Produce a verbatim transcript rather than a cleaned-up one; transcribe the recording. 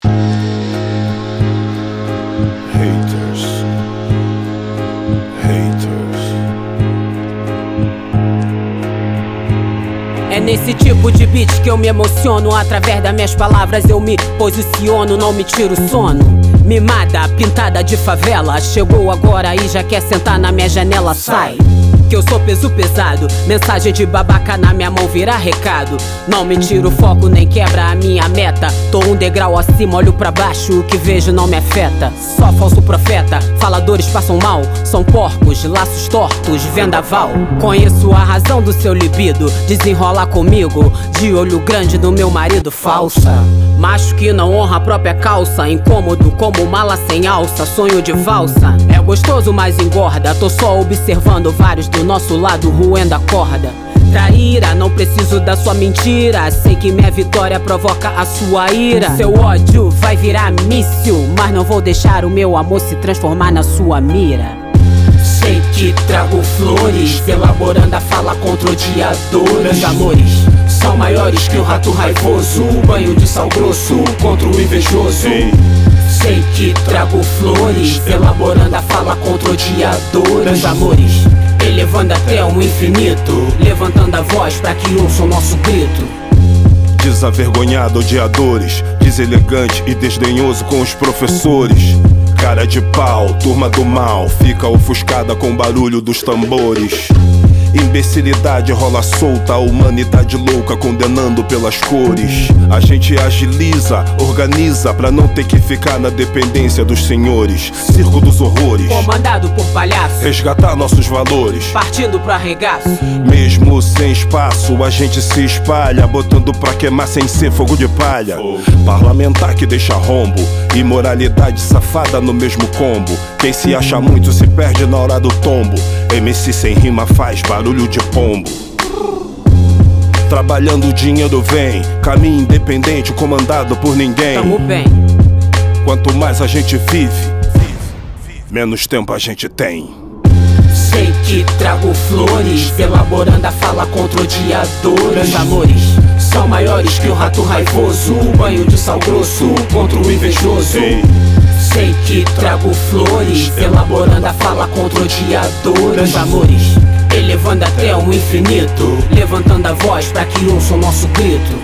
Haters, haters. É nesse tipo de beat que eu me emociono. Através das minhas palavras eu me posiciono, não me tiro o sono. Mimada, pintada de favela, chegou agora e já quer sentar na minha janela. Sai, que eu sou peso pesado. Mensagem de babaca na minha mão vira recado. Não me tira o foco nem quebra a minha meta. Tô um degrau acima, olho pra baixo, o que vejo não me afeta. Só falso profeta, faladores passam mal. São porcos, laços tortos, vendaval. Conheço a razão do seu libido, desenrola comigo, de olho grande no meu marido. Falsa, macho que não honra a própria calça. Incômodo como mala sem alça, sonho de valsa. É gostoso, mas engorda. Tô só observando vários do nosso lado roendo a corda. Traíra, não preciso da sua mentira. Sei que minha vitória provoca a sua ira. Seu ódio vai virar míssil, mas não vou deixar o meu amor se transformar na sua mira. Sei que trago flores, elaborando a fala contra odiadores. Meus amores são maiores que o rato raivoso, banho de sal grosso contra o invejoso. Ei. Sei que trago flores, elaborando a fala contra odiadores. Meus amores, elevando até o infinito, levantando a voz pra que ouçam nosso grito. Desavergonhado, odiadores, deselegante e desdenhoso com os professores. Cara de pau, turma do mal, fica ofuscada com o barulho dos tambores. Imbecilidade rola solta, a humanidade louca condenando pelas cores. A gente agiliza, organiza pra não ter que ficar na dependência dos senhores. Circo dos horrores, Comandado por palhaço, resgatar nossos valores. partindo pro arregaço. Mesmo sem espaço, a gente se espalha, botando pra queimar sem ser fogo de palha. Parlamentar que deixa rombo, imoralidade safada no mesmo combo. Quem se acha muito se perde na hora do tombo. M C sem rima faz barulho de pombo. Trabalhando o dinheiro vem, caminho independente comandado por ninguém. Tamo bem. Quanto mais a gente vive, menos tempo a gente tem. Sei que trago flores, elaborando a fala contra odiadores. Meus amores são maiores que o rato raivoso, banho de sal grosso contra o invejoso. Ei. Sei que trago flores, elaborando a fala contra odiadores. Meus amores, elevando até o infinito, levantando a voz pra que ouçam nosso grito.